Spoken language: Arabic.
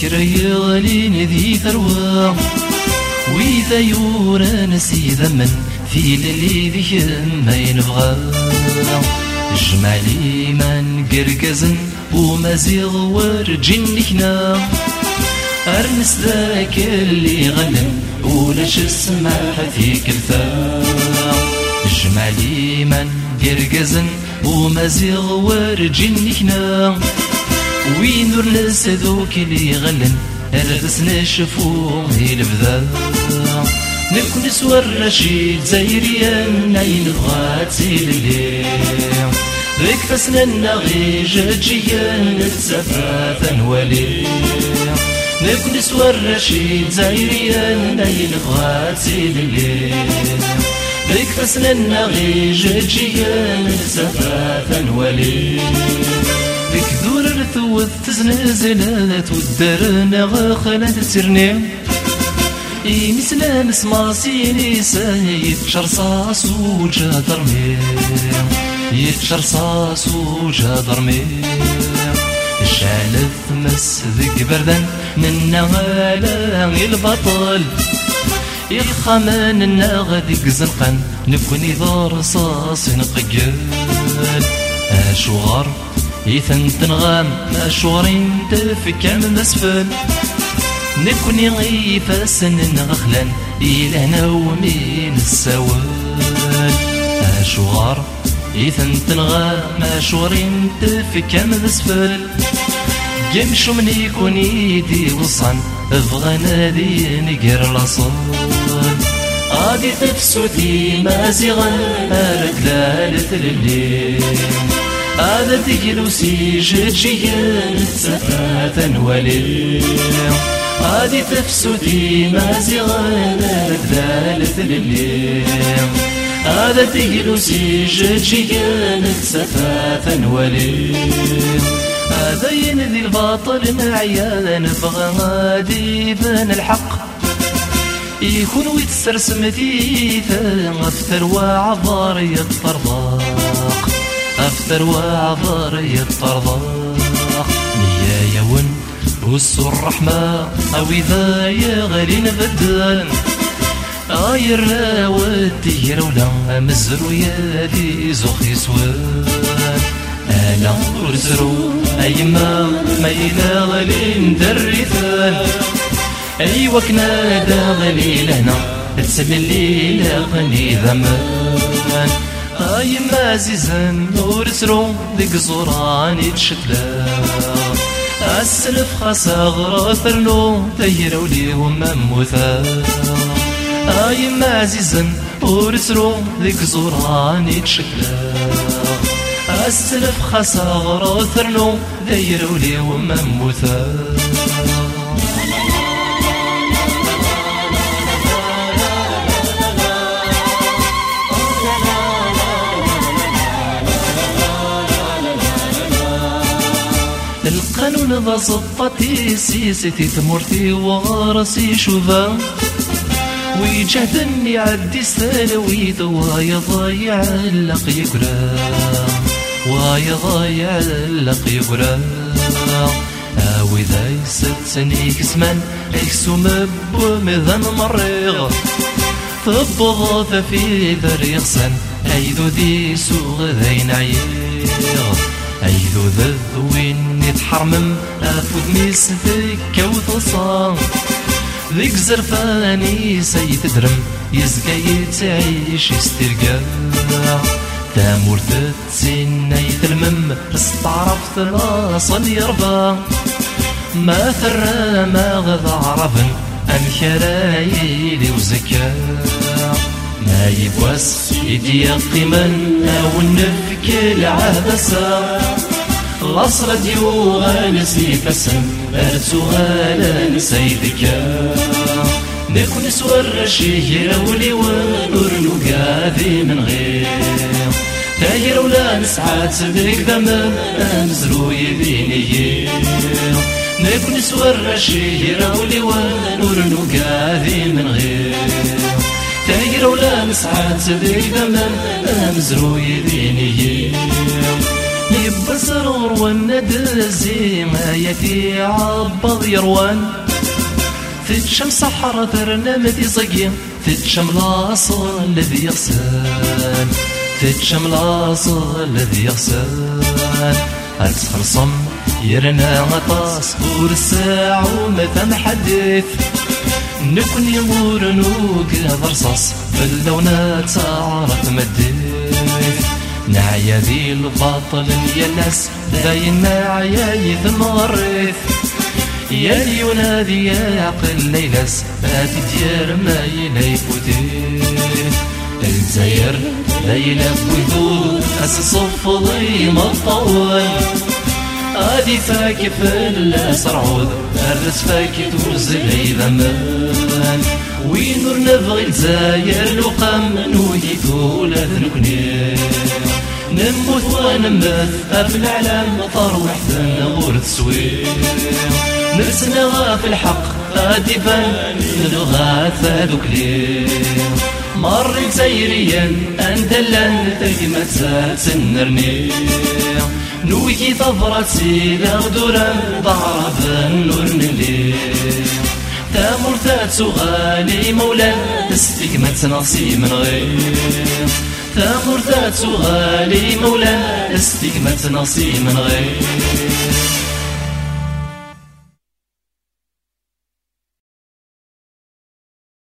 كرا يغلين ذي ثروة وإذا يوران سيدا من في اللي ذي ما ينبغى جمالي من قرقزن ومزيغ ورجنكنا أرنس ذاك اللي غنم ولاش السماح في كلفا جمالي من قرقزن ومزيغ ورجنكنا وين نور ناس ذوك اللي غنم أردس نشفو البذا نكون سوى الرشيد زايريان عين بغاتي للي ذيك فسنا النغي جاجيان نتسافى نوالي نكون سوى الرشيد زايريان عين بغاتي للي ذيك فسنا النغي جاجيان نتسافى نوالي ذيك ذور رثوث تزنزلات والدرنا غخلات ترني إنسلام سماسي نساء يتشرصاص وجا ضرمي يتشرصاص وجا ضرمي شالت مس ذيك بردان ننا غالا البطل الخمان الناغ ذيك زنقان نكوني ذا رصاص نقجل أشوغر إثن تنغام أشوغرين تفكام مسفل نكوني غيفاسن نغخلان إلهنا ومين السوال أشوغر إثن تنغام أشوغرين تفكام مسفل جمشو من يكون يدي وصان أبغانا ذي نقر الأصال غادي تفسودي مازيغا أركلالة لليل هذا تجلسي جيجيا نتسافى نوالي غادي تفسودي مازيغا أركلالة لليل هذا تجلسي جيجيا نتسافى نوالي هذا ينذي الباطل معيا نبغى غادي بان الحق يكون ويتسرسم ثيثا أفتر وعبار يطرضاق أفتر وعبار يطرضاق يا يون وسو الرحمة أو إذا يغلي نبدل غير ودي رولا مزرو يدي زخي سوان أنا ورزرو أيما ما إلا غلي ندرثان أيوا كنا دا غليل هنا تسمي الليلة غني ذمان أيما عزيزا ورسرو ذيك زوران يتشتلا السلف خاصة غرا ثرنو دايرو ليهم مموثا أيما عزيزا ورسرو ذيك زوران يتشتلا السلف خاصة غرا ثرنو دايرو ليهم مموثا القانون ذا زبطتي سيستي ثمرتي وغرسي شوفا ويجهدني عدي سالويد ويا ضايع اللق يقرا ويا ضايع اللق يقرا وإذا يستني كسمان اكسو مبو مذن مريغ فبضاث في ذر يغسن أيذو ذي سوغ ذين عيغ أيذو ذوين يتحرمم أفود ميس ذيك وثصان ذيك زرفاني سيد درم يزقى يتعيش يسترقى تامور تتسين يتلمم استعرفت الأصل يربى ما ثرى ما غذا عرفن أنكرايلي وزكا ما يبواس يدي قيما أو النفك العبسا الأصل ديو غانسي فسم أرتو غالا سيدك نكون سوى الرشي ولي ونور نقاذي من غير تاير ولا نسعات بك ذمم أمزرو يديني نكون سوى الرشي ولي ونور نقاذي من غير تاير ولا نسعات بك ذمم أمزرو يديني يبسرور والندزي آياتي عبض يروان تتشم سحر ثرنا مدي صقيم تتشم لاصل الذي يغسل تتشم لاصل الذي يغسل أتخلصم يرنا غطاس بور الساعة ومثا حديث نكون يمور نوك ضرصاص باللونات عرف مديث نعيا ذي الباطل يا ناس داين نعيا يثم غريث يا ليونادي يا عقل ليلس بات ديار ما ينيفوتيث الجزائر ليلة بوذو أسصف ضيم الطول غادي فاكي في السرعود الرس فاكي توزلي ذمان وين نور نبغي الجزائر لقام نودي ثولث نكني نموت ونمت في العالم طروح غور تسوير نرسنا في الحق غادي بان نلغى ذوك ليه مر جزائريا اندلن تيمة سنرني نوكي ثبرتي لغدورا ضعرب النور نلي تامر تاتو غالي مولا استقمت نصي من غير تامر تاتو غالي مولا استقمت نصي من غير